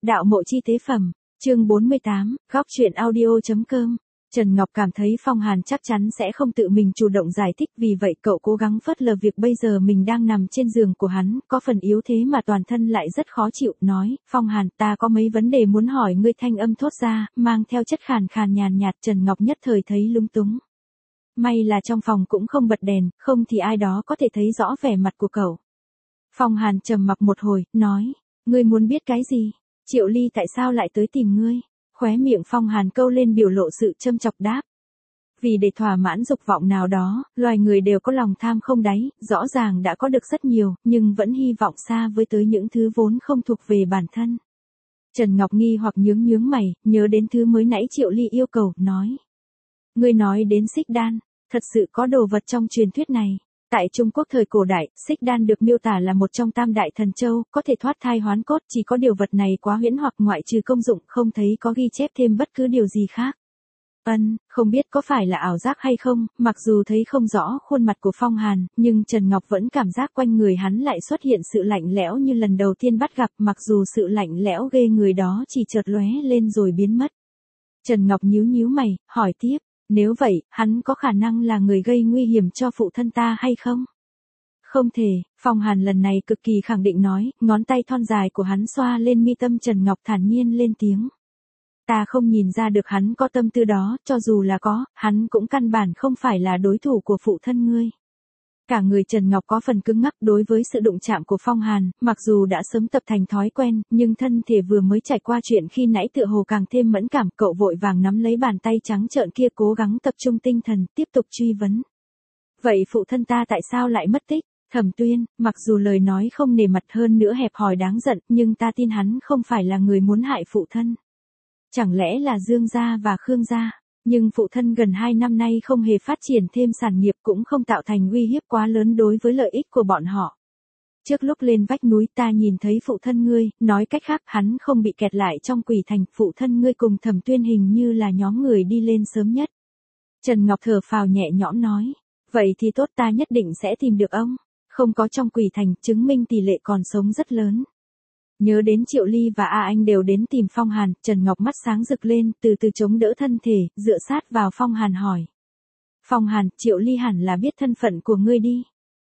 Đạo mộ chi tế phẩm, chương 48, góc truyện audio.com. Trần Ngọc cảm thấy Phong Hàn chắc chắn sẽ không tự mình chủ động giải thích, vì vậy cậu cố gắng phớt lờ việc bây giờ mình đang nằm trên giường của hắn, có phần yếu thế mà toàn thân lại rất khó chịu, nói, Phong Hàn, ta có mấy vấn đề muốn hỏi ngươi. Thanh âm thốt ra, mang theo chất khàn khàn nhàn nhạt, Trần Ngọc nhất thời thấy lúng túng. May là trong phòng cũng không bật đèn, không thì ai đó có thể thấy rõ vẻ mặt của cậu. Phong Hàn trầm mặc một hồi, nói, ngươi muốn biết cái gì? Triệu Ly tại sao lại tới tìm ngươi? Khóe miệng Phong Hàn câu lên biểu lộ sự châm chọc đáp. Vì để thỏa mãn dục vọng nào đó, loài người đều có lòng tham không đáy, rõ ràng đã có được rất nhiều, nhưng vẫn hy vọng xa với tới những thứ vốn không thuộc về bản thân. Trần Ngọc nghi hoặc nhướng mày, nhớ đến thứ mới nãy Triệu Ly yêu cầu, nói. Ngươi nói đến xích đan, thật sự có đồ vật trong truyền thuyết này. Tại Trung Quốc thời cổ đại, xích đan được miêu tả là một trong tam đại thần châu, có thể thoát thai hoán cốt, chỉ có điều vật này quá huyễn hoặc ngoại trừ công dụng, không thấy có ghi chép thêm bất cứ điều gì khác. Không biết có phải là ảo giác hay không, mặc dù thấy không rõ khuôn mặt của Phong Hàn, nhưng Trần Ngọc vẫn cảm giác quanh người hắn lại xuất hiện sự lạnh lẽo như lần đầu tiên bắt gặp, mặc dù sự lạnh lẽo ghê người đó chỉ chợt lóe lên rồi biến mất. Trần Ngọc nhíu mày, hỏi tiếp. Nếu vậy, hắn có khả năng là người gây nguy hiểm cho phụ thân ta hay không? Không thể, Phong Hàn lần này cực kỳ khẳng định nói, ngón tay thon dài của hắn xoa lên mi tâm. Trần Ngọc thản nhiên lên tiếng. Ta không nhìn ra được hắn có tâm tư đó, cho dù là có, hắn cũng căn bản không phải là đối thủ của phụ thân ngươi. Cả người Trần Ngọc có phần cứng ngắc đối với sự đụng chạm của Phong Hàn, mặc dù đã sớm tập thành thói quen, nhưng thân thể vừa mới trải qua chuyện khi nãy tựa hồ càng thêm mẫn cảm, cậu vội vàng nắm lấy bàn tay trắng trợn kia, cố gắng tập trung tinh thần, tiếp tục truy vấn. Vậy phụ thân ta tại sao lại mất tích? Thẩm Tuyên, mặc dù lời nói không nề mặt hơn nữa hẹp hòi đáng giận, nhưng ta tin hắn không phải là người muốn hại phụ thân. Chẳng lẽ là Dương gia và Khương gia? Nhưng phụ thân gần 2 năm nay không hề phát triển thêm sản nghiệp, cũng không tạo thành uy hiếp quá lớn đối với lợi ích của bọn họ. Trước lúc lên vách núi ta nhìn thấy phụ thân ngươi, nói cách khác hắn không bị kẹt lại trong quỷ thành, phụ thân ngươi cùng Thẩm Tuyên hình như là nhóm người đi lên sớm nhất. Trần Ngọc thở phào nhẹ nhõm nói, vậy thì tốt, ta nhất định sẽ tìm được ông. Không có trong quỷ thành, chứng minh tỷ lệ còn sống rất lớn. Nhớ đến Triệu Ly và A Anh đều đến tìm Phong Hàn, Trần Ngọc mắt sáng rực lên, từ từ chống đỡ thân thể, dựa sát vào Phong Hàn hỏi. Phong Hàn, Triệu Ly hẳn là biết thân phận của ngươi đi.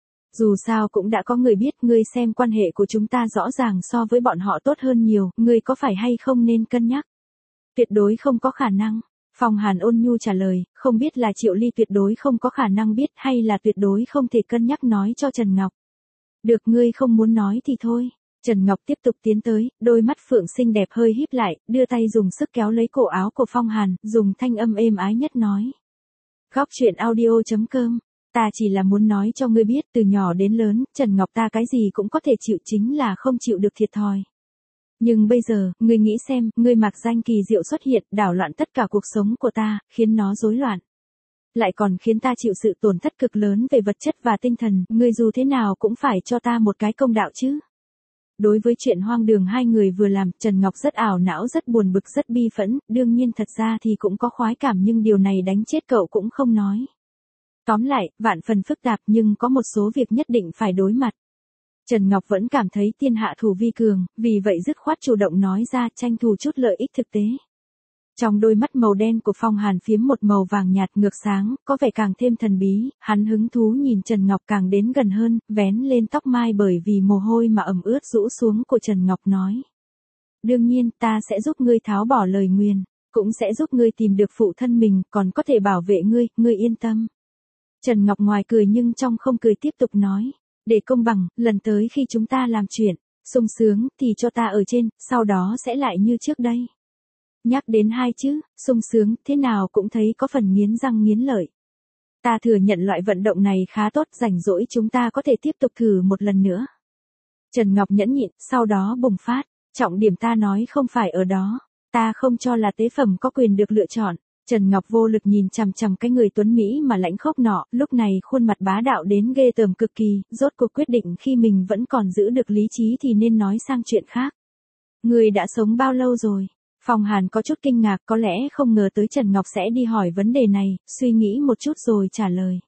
Dù sao cũng đã có người biết, ngươi xem quan hệ của chúng ta rõ ràng so với bọn họ tốt hơn nhiều, ngươi có phải hay không nên cân nhắc? Tuyệt đối không có khả năng. Phong Hàn ôn nhu trả lời, không biết là Triệu Ly tuyệt đối không có khả năng biết hay là tuyệt đối không thể cân nhắc nói cho Trần Ngọc. Được, ngươi không muốn nói thì thôi. Trần Ngọc tiếp tục tiến tới, đôi mắt phượng xinh đẹp hơi híp lại, đưa tay dùng sức kéo lấy cổ áo của Phong Hàn, dùng thanh âm êm ái nhất nói. Góc truyện audio.com, ta chỉ là muốn nói cho ngươi biết, từ nhỏ đến lớn, Trần Ngọc ta cái gì cũng có thể chịu, chính là không chịu được thiệt thòi. Nhưng bây giờ, ngươi nghĩ xem, ngươi mặc danh kỳ diệu xuất hiện, đảo loạn tất cả cuộc sống của ta, khiến nó rối loạn. Lại còn khiến ta chịu sự tổn thất cực lớn về vật chất và tinh thần, ngươi dù thế nào cũng phải cho ta một cái công đạo chứ. Đối với chuyện hoang đường hai người vừa làm, Trần Ngọc rất ảo não, rất buồn bực, rất bi phẫn, đương nhiên thật ra thì cũng có khoái cảm, nhưng điều này đánh chết cậu cũng không nói. Tóm lại, vạn phần phức tạp, nhưng có một số việc nhất định phải đối mặt. Trần Ngọc vẫn cảm thấy thiên hạ thủ vi cường, vì vậy dứt khoát chủ động nói ra, tranh thủ chút lợi ích thực tế. Trong đôi mắt màu đen của Phong Hàn phiếm một màu vàng nhạt ngược sáng, có vẻ càng thêm thần bí, hắn hứng thú nhìn Trần Ngọc càng đến gần hơn, vén lên tóc mai bởi vì mồ hôi mà ẩm ướt rũ xuống của Trần Ngọc nói. Đương nhiên, ta sẽ giúp ngươi tháo bỏ lời nguyền, cũng sẽ giúp ngươi tìm được phụ thân mình, còn có thể bảo vệ ngươi, ngươi yên tâm. Trần Ngọc ngoài cười nhưng trong không cười tiếp tục nói, để công bằng, lần tới khi chúng ta làm chuyện sung sướng thì cho ta ở trên, sau đó sẽ lại như trước đây. Nhắc đến hai chữ, sung sướng, thế nào cũng thấy có phần nghiến răng nghiến lợi. Ta thừa nhận loại vận động này khá tốt, rảnh rỗi chúng ta có thể tiếp tục thử một lần nữa. Trần Ngọc nhẫn nhịn, sau đó bùng phát, trọng điểm ta nói không phải ở đó, ta không cho là tế phẩm có quyền được lựa chọn. Trần Ngọc vô lực nhìn chằm chằm cái người tuấn Mỹ mà lãnh khốc nọ, lúc này khuôn mặt bá đạo đến ghê tởm cực kỳ, rốt cuộc quyết định khi mình vẫn còn giữ được lý trí thì nên nói sang chuyện khác. Người đã sống bao lâu rồi? Phong Hàn có chút kinh ngạc, có lẽ không ngờ tới Trần Ngọc sẽ đi hỏi vấn đề này, suy nghĩ một chút rồi trả lời.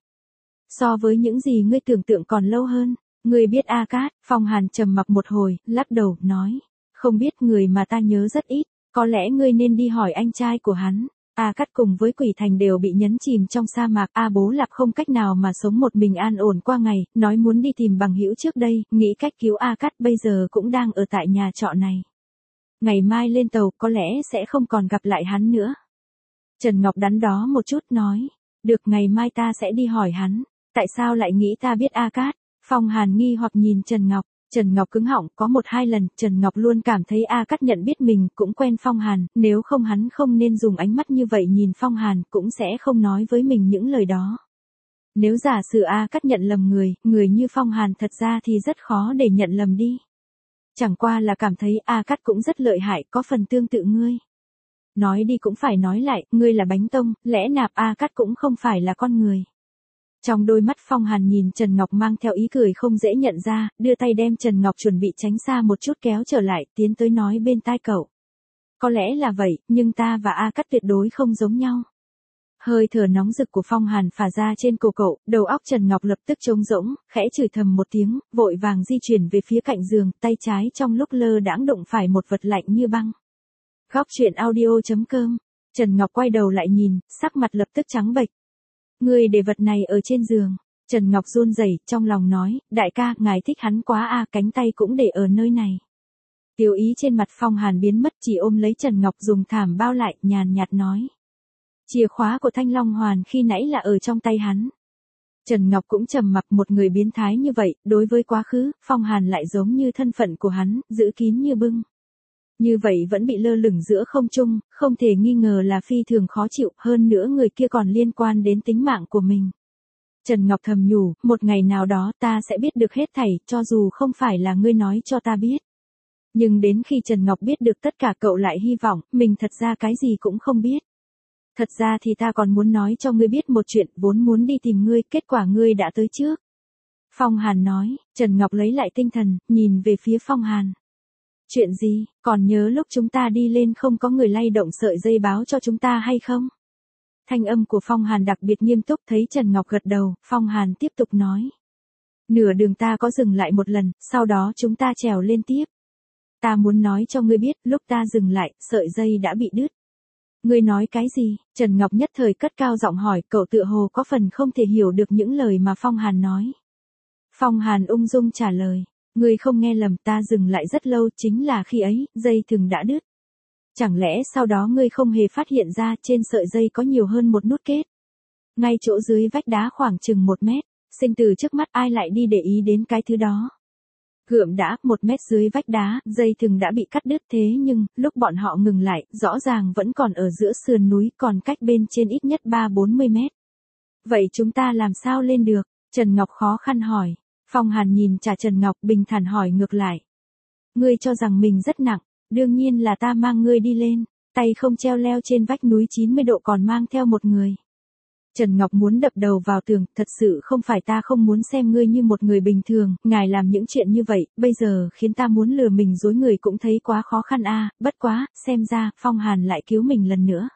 So với những gì ngươi tưởng tượng còn lâu hơn. Ngươi biết A Cát? Phong Hàn trầm mặc một hồi, lắc đầu, nói. Không biết, người mà ta nhớ rất ít, có lẽ ngươi nên đi hỏi anh trai của hắn. A Cát cùng với Quỷ Thành đều bị nhấn chìm trong sa mạc, A Bố Lạp không cách nào mà sống một mình an ổn qua ngày, nói muốn đi tìm bằng hữu trước đây, nghĩ cách cứu A Cát, bây giờ cũng đang ở tại nhà trọ này. Ngày mai lên tàu, có lẽ sẽ không còn gặp lại hắn nữa. Trần Ngọc đắn đo một chút nói, được, ngày mai ta sẽ đi hỏi hắn. Tại sao lại nghĩ ta biết A Cát? Phong Hàn nghi hoặc nhìn Trần Ngọc. Trần Ngọc cứng họng, có 1-2 lần, Trần Ngọc luôn cảm thấy A Cát nhận biết mình, cũng quen Phong Hàn, nếu không hắn không nên dùng ánh mắt như vậy nhìn Phong Hàn, cũng sẽ không nói với mình những lời đó. Nếu giả sử A Cát nhận lầm người như Phong Hàn thật ra thì rất khó để nhận lầm đi. Chẳng qua là cảm thấy A Cát cũng rất lợi hại, có phần tương tự ngươi. Nói đi cũng phải nói lại, ngươi là bánh tông, lẽ nạp A Cát cũng không phải là con người. Trong đôi mắt Phong Hàn nhìn Trần Ngọc mang theo ý cười không dễ nhận ra, đưa tay đem Trần Ngọc chuẩn bị tránh xa một chút kéo trở lại, tiến tới nói bên tai cậu. Có lẽ là vậy, nhưng ta và A Cát tuyệt đối không giống nhau. Hơi thở nóng rực của Phong Hàn phả ra trên cổ cậu, đầu óc Trần Ngọc lập tức trống rỗng, khẽ chửi thầm một tiếng, vội vàng di chuyển về phía cạnh giường, tay trái trong lúc lơ đãng đụng phải một vật lạnh như băng. Góc truyện audio.com. Trần Ngọc quay đầu lại nhìn, sắc mặt lập tức trắng bệch. Ngươi để vật này ở trên giường. Trần Ngọc run rẩy, trong lòng nói, đại ca, ngài thích hắn quá à, cánh tay cũng để ở nơi này. Tiêu ý trên mặt Phong Hàn biến mất, chỉ ôm lấy Trần Ngọc dùng thảm bao lại, nhàn nhạt nói. Chìa khóa của Thanh Long Hoàn khi nãy là ở trong tay hắn. Trần Ngọc cũng trầm mặc, một người biến thái như vậy, đối với quá khứ, Phong Hàn lại giống như thân phận của hắn, giữ kín như bưng. Như vậy vẫn bị lơ lửng giữa không trung, không thể nghi ngờ là phi thường khó chịu, hơn nữa người kia còn liên quan đến tính mạng của mình. Trần Ngọc thầm nhủ, một ngày nào đó ta sẽ biết được hết thảy, cho dù không phải là ngươi nói cho ta biết. Nhưng đến khi Trần Ngọc biết được tất cả, cậu lại hy vọng, mình thật ra cái gì cũng không biết. Thật ra thì ta còn muốn nói cho ngươi biết một chuyện, vốn muốn đi tìm ngươi, kết quả ngươi đã tới trước. Phong Hàn nói. Trần Ngọc lấy lại tinh thần, nhìn về phía Phong Hàn. Chuyện gì, còn nhớ lúc chúng ta đi lên không có người lay động sợi dây báo cho chúng ta hay không? Thanh âm của Phong Hàn đặc biệt nghiêm túc, thấy Trần Ngọc gật đầu, Phong Hàn tiếp tục nói. Nửa đường ta có dừng lại một lần, sau đó chúng ta trèo lên tiếp. Ta muốn nói cho ngươi biết, lúc ta dừng lại, sợi dây đã bị đứt. Ngươi nói cái gì? Trần Ngọc nhất thời cất cao giọng hỏi, cậu tựa hồ có phần không thể hiểu được những lời mà Phong Hàn nói. Phong Hàn ung dung trả lời. Ngươi không nghe lầm, ta dừng lại rất lâu, chính là khi ấy, dây thừng đã đứt. Chẳng lẽ sau đó ngươi không hề phát hiện ra trên sợi dây có nhiều hơn một nút kết? Ngay chỗ dưới vách đá khoảng chừng 1 mét, sinh tử trước mắt ai lại đi để ý đến cái thứ đó. Gượm đã, 1 mét dưới vách đá, dây thừng đã bị cắt đứt, thế nhưng, lúc bọn họ ngừng lại, rõ ràng vẫn còn ở giữa sườn núi, còn cách bên trên ít nhất 30-40 mét. Vậy chúng ta làm sao lên được? Trần Ngọc khó khăn hỏi. Phong Hàn nhìn trả Trần Ngọc, bình thản hỏi ngược lại. Ngươi cho rằng mình rất nặng, đương nhiên là ta mang ngươi đi lên, tay không treo leo trên vách núi 90 độ còn mang theo một người. Trần Ngọc muốn đập đầu vào tường, thật sự không phải ta không muốn xem ngươi như một người bình thường, ngài làm những chuyện như vậy, bây giờ khiến ta muốn lừa mình dối người cũng thấy quá khó khăn a, bất quá, xem ra, Phong Hàn lại cứu mình lần nữa.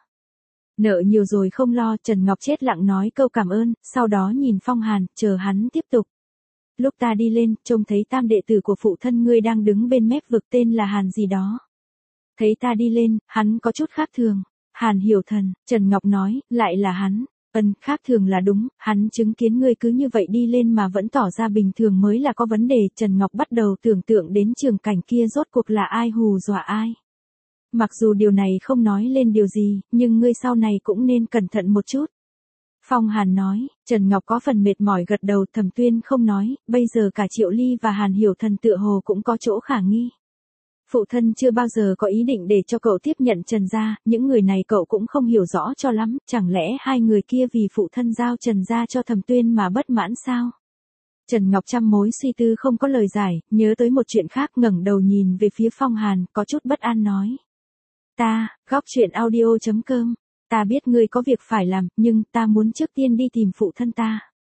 Nợ nhiều rồi không lo, Trần Ngọc chết lặng nói câu cảm ơn, sau đó nhìn Phong Hàn, chờ hắn tiếp tục. Lúc ta đi lên, trông thấy tam đệ tử của phụ thân ngươi đang đứng bên mép vực, tên là Hàn gì đó. Thấy ta đi lên, hắn có chút khác thường. Hàn Hiểu Thần, Trần Ngọc nói, lại là hắn. Khác thường là đúng, hắn chứng kiến ngươi cứ như vậy đi lên mà vẫn tỏ ra bình thường mới là có vấn đề. Trần Ngọc bắt đầu tưởng tượng đến trường cảnh kia rốt cuộc là ai hù dọa ai. Mặc dù điều này không nói lên điều gì, nhưng ngươi sau này cũng nên cẩn thận một chút. Phong Hàn nói. Trần Ngọc có phần mệt mỏi gật đầu, Thẩm Tuyên không nói, bây giờ cả Triệu Ly và Hàn Hiểu Thần tựa hồ cũng có chỗ khả nghi. Phụ thân chưa bao giờ có ý định để cho cậu tiếp nhận Trần gia, những người này cậu cũng không hiểu rõ cho lắm, chẳng lẽ hai người kia vì phụ thân giao Trần gia cho Thẩm Tuyên mà bất mãn sao? Trần Ngọc trăm mối suy tư không có lời giải, nhớ tới một chuyện khác, ngẩng đầu nhìn về phía Phong Hàn, có chút bất an nói. Góc truyện audio.com. Ta biết ngươi có việc phải làm, nhưng ta muốn trước tiên đi tìm phụ thân ta.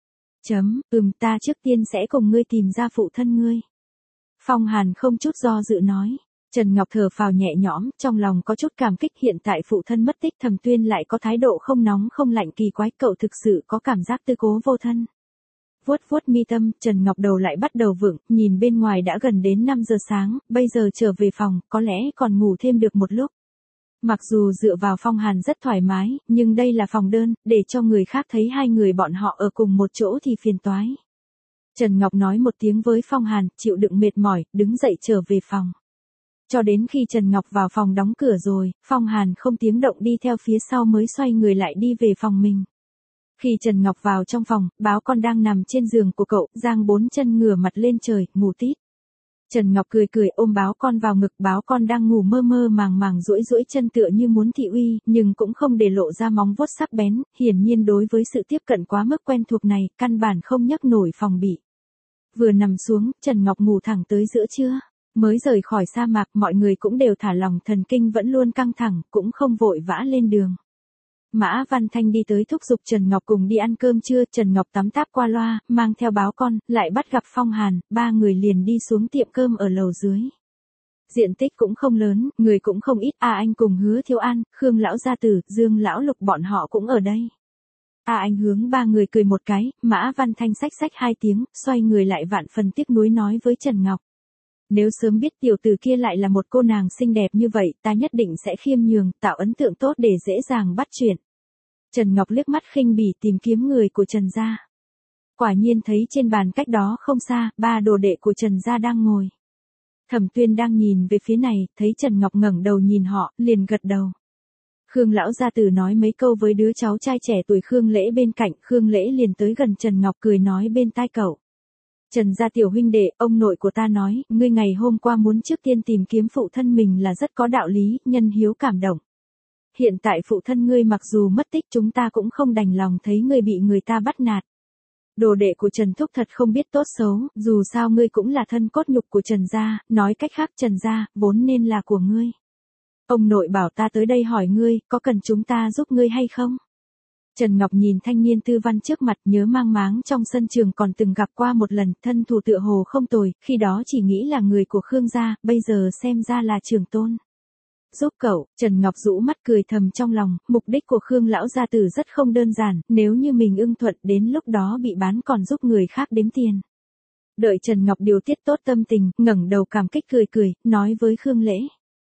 Ta trước tiên sẽ cùng ngươi tìm ra phụ thân ngươi. Phong Hàn không chút do dự nói. Trần Ngọc thở phào nhẹ nhõm, trong lòng có chút cảm kích, hiện tại phụ thân mất tích, Thẩm Tuyên lại có thái độ không nóng không lạnh kỳ quái, cậu thực sự có cảm giác tư cố vô thân. Vuốt vuốt mi tâm, Trần Ngọc đầu lại bắt đầu vựng, nhìn bên ngoài đã gần đến 5 giờ sáng, bây giờ trở về phòng, có lẽ còn ngủ thêm được một lúc. Mặc dù dựa vào Phong Hàn rất thoải mái, nhưng đây là phòng đơn, để cho người khác thấy hai người bọn họ ở cùng một chỗ thì phiền toái. Trần Ngọc nói một tiếng với Phong Hàn, chịu đựng mệt mỏi, đứng dậy trở về phòng. Cho đến khi Trần Ngọc vào phòng đóng cửa rồi, Phong Hàn không tiếng động đi theo phía sau mới xoay người lại đi về phòng mình. Khi Trần Ngọc vào trong phòng, báo con đang nằm trên giường của cậu, giang 4 chân ngửa mặt lên trời, ngủ tít. Trần Ngọc cười cười ôm báo con vào ngực, báo con đang ngủ mơ mơ màng màng duỗi duỗi chân tựa như muốn thị uy, nhưng cũng không để lộ ra móng vuốt sắc bén, hiển nhiên đối với sự tiếp cận quá mức quen thuộc này, căn bản không nhấc nổi phòng bị. Vừa nằm xuống, Trần Ngọc ngủ thẳng tới giữa trưa. Mới rời khỏi sa mạc, mọi người cũng đều thả lỏng, thần kinh vẫn luôn căng thẳng, cũng không vội vã lên đường. Mã Văn Thanh đi tới thúc giục Trần Ngọc cùng đi ăn cơm trưa, Trần Ngọc tắm táp qua loa, mang theo báo con, lại bắt gặp Phong Hàn, ba người liền đi xuống tiệm cơm ở lầu dưới. Diện tích cũng không lớn, người cũng không ít, Anh cùng Hứa Thiếu An, Khương Lão Gia Tử, Dương Lão Lục bọn họ cũng ở đây. Anh hướng ba người cười một cái, Mã Văn Thanh xách xách 2 tiếng, xoay người lại vạn phần tiếc nuối nói với Trần Ngọc. Nếu sớm biết tiểu tử kia lại là một cô nàng xinh đẹp như vậy, ta nhất định sẽ khiêm nhường, tạo ấn tượng tốt để dễ dàng bắt chuyện. Trần Ngọc liếc mắt khinh bỉ tìm kiếm người của Trần gia. Quả nhiên thấy trên bàn cách đó không xa, 3 đồ đệ của Trần gia đang ngồi. Thẩm Tuyên đang nhìn về phía này, thấy Trần Ngọc ngẩng đầu nhìn họ, liền gật đầu. Khương Lão Gia Tử nói mấy câu với đứa cháu trai trẻ tuổi Khương Lễ bên cạnh, Khương Lễ liền tới gần Trần Ngọc cười nói bên tai cậu. Trần gia tiểu huynh đệ, ông nội của ta nói, ngươi ngày hôm qua muốn trước tiên tìm kiếm phụ thân mình là rất có đạo lý, nhân hiếu cảm động. Hiện tại phụ thân ngươi mặc dù mất tích, chúng ta cũng không đành lòng thấy ngươi bị người ta bắt nạt. Đồ đệ của Trần Thúc thật không biết tốt xấu, dù sao ngươi cũng là thân cốt nhục của Trần gia, nói cách khác Trần gia, vốn nên là của ngươi. Ông nội bảo ta tới đây hỏi ngươi, có cần chúng ta giúp ngươi hay không? Trần Ngọc nhìn thanh niên tư văn trước mặt, nhớ mang máng trong sân trường còn từng gặp qua một lần, thân thủ tựa hồ không tồi, khi đó chỉ nghĩ là người của Khương gia, bây giờ xem ra là trưởng tôn. Giúp cậu, Trần Ngọc rũ mắt cười thầm trong lòng, mục đích của Khương Lão Gia Tử rất không đơn giản, nếu như mình ưng thuận đến lúc đó bị bán còn giúp người khác đếm tiền. Đợi Trần Ngọc điều tiết tốt tâm tình, ngẩng đầu cảm kích cười cười, nói với Khương Lễ.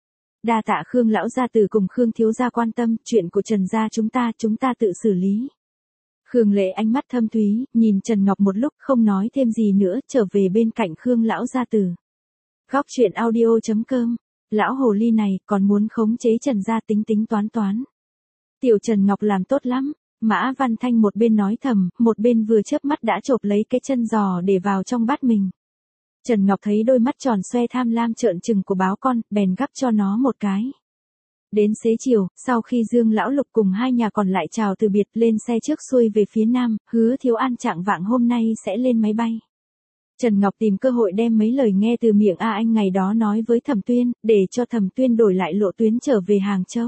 Đa tạ Khương Lão Gia Tử cùng Khương Thiếu Gia quan tâm, chuyện của Trần gia chúng ta tự xử lý. Khương Lễ ánh mắt thâm thúy, nhìn Trần Ngọc một lúc không nói thêm gì nữa, trở về bên cạnh Khương Lão Gia Tử. Góc truyện audio.com, lão hồ ly này còn muốn khống chế Trần gia tính tính toán toán. Tiểu Trần Ngọc làm tốt lắm, Mã Văn Thanh một bên nói thầm, một bên vừa chớp mắt đã chộp lấy cái chân giò để vào trong bát mình. Trần Ngọc thấy đôi mắt tròn xoe tham lam trợn trừng của báo con, bèn gắp cho nó một cái. Đến xế chiều, sau khi Dương Lão Lục cùng hai nhà còn lại chào từ biệt lên xe trước xuôi về phía nam, Hứa Thiếu An trạng vạng hôm nay sẽ lên máy bay. Trần Ngọc tìm cơ hội đem mấy lời nghe từ miệng Anh ngày đó nói với Thẩm Tuyên, để cho Thẩm Tuyên đổi lại lộ tuyến trở về Hàng Châu.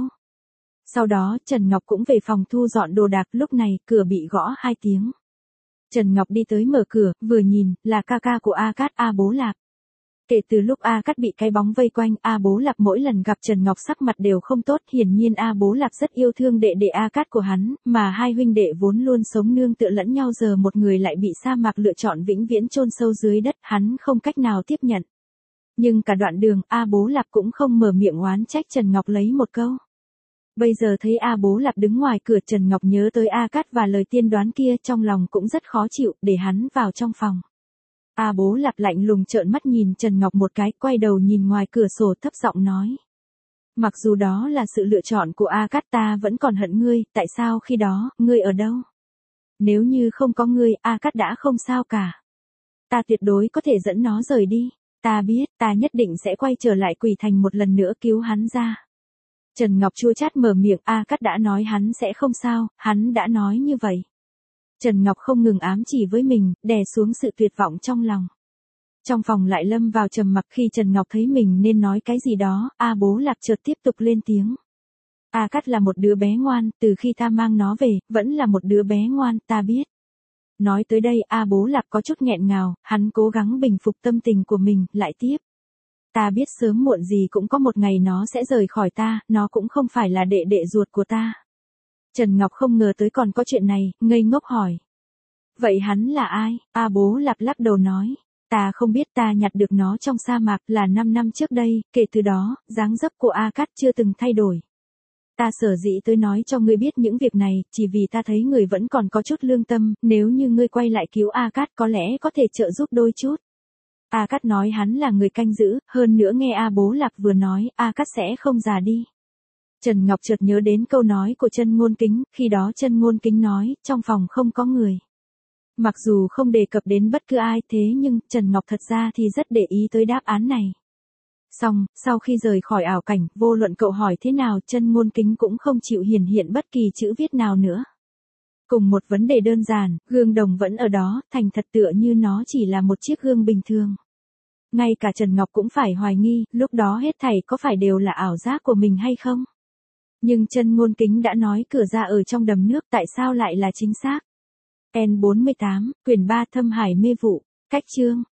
Sau đó, Trần Ngọc cũng về phòng thu dọn đồ đạc, lúc này, cửa bị gõ 2 tiếng. Trần Ngọc đi tới mở cửa, vừa nhìn, là ca ca của A Cát, A Bố Lạp. Kể từ lúc A Cát bị cái bóng vây quanh, A Bố Lạp mỗi lần gặp Trần Ngọc sắc mặt đều không tốt, hiển nhiên A Bố Lạp rất yêu thương đệ đệ A Cát của hắn, mà hai huynh đệ vốn luôn sống nương tựa lẫn nhau giờ một người lại bị sa mạc lựa chọn vĩnh viễn chôn sâu dưới đất, hắn không cách nào tiếp nhận. Nhưng cả đoạn đường, A Bố Lạp cũng không mở miệng oán trách Trần Ngọc lấy một câu. Bây giờ thấy A Bố Lạp đứng ngoài cửa, Trần Ngọc nhớ tới A Cát và lời tiên đoán kia, trong lòng cũng rất khó chịu, để hắn vào trong phòng. A Bố Lạp lạnh lùng trợn mắt nhìn Trần Ngọc một cái, quay đầu nhìn ngoài cửa sổ thấp giọng nói. Mặc dù đó là sự lựa chọn của A Cát, ta vẫn còn hận ngươi, tại sao khi đó, ngươi ở đâu? Nếu như không có ngươi, A Cát đã không sao cả. Ta tuyệt đối có thể dẫn nó rời đi, ta biết, ta nhất định sẽ quay trở lại Quỷ Thành một lần nữa cứu hắn ra. Trần Ngọc chua chát mở miệng, A Cát đã nói hắn sẽ không sao, hắn đã nói như vậy. Trần Ngọc không ngừng ám chỉ với mình, đè xuống sự tuyệt vọng trong lòng. Trong phòng lại lâm vào trầm mặc, khi Trần Ngọc thấy mình nên nói cái gì đó, A Bố Lạp chợt tiếp tục lên tiếng. A Cát là một đứa bé ngoan, từ khi ta mang nó về, vẫn là một đứa bé ngoan, ta biết. Nói tới đây, A Bố Lạp có chút nghẹn ngào, hắn cố gắng bình phục tâm tình của mình, lại tiếp. Ta biết sớm muộn gì cũng có một ngày nó sẽ rời khỏi ta, nó cũng không phải là đệ đệ ruột của ta. Trần Ngọc không ngờ tới còn có chuyện này, ngây ngốc hỏi. Vậy hắn là ai? A Bố Lạp lắc đầu nói. Ta không biết, ta nhặt được nó trong sa mạc là 5 năm trước đây, kể từ đó, dáng dấp của A Cát chưa từng thay đổi. Ta sở dĩ tới nói cho ngươi biết những việc này, chỉ vì ta thấy người vẫn còn có chút lương tâm, nếu như ngươi quay lại cứu A Cát có lẽ có thể trợ giúp đôi chút. A Cát nói hắn là người canh giữ, hơn nữa nghe A Bố Lạp vừa nói, A Cát sẽ không già đi. Trần Ngọc chợt nhớ đến câu nói của Chân Ngôn Kính, khi đó Chân Ngôn Kính nói, trong phòng không có người. Mặc dù không đề cập đến bất cứ ai thế nhưng, Trần Ngọc thật ra thì rất để ý tới đáp án này. Xong, sau khi rời khỏi ảo cảnh, vô luận cậu hỏi thế nào, Chân Ngôn Kính cũng không chịu hiển hiện bất kỳ chữ viết nào nữa. Cùng một vấn đề đơn giản, gương đồng vẫn ở đó, thành thật tựa như nó chỉ là một chiếc gương bình thường. Ngay cả Trần Ngọc cũng phải hoài nghi, lúc đó hết thảy có phải đều là ảo giác của mình hay không? Nhưng Chân Ngôn Kính đã nói cửa ra ở trong đầm nước, tại sao lại là chính xác? N48, quyển 3 Thâm Hải Mê Vụ, cách chương.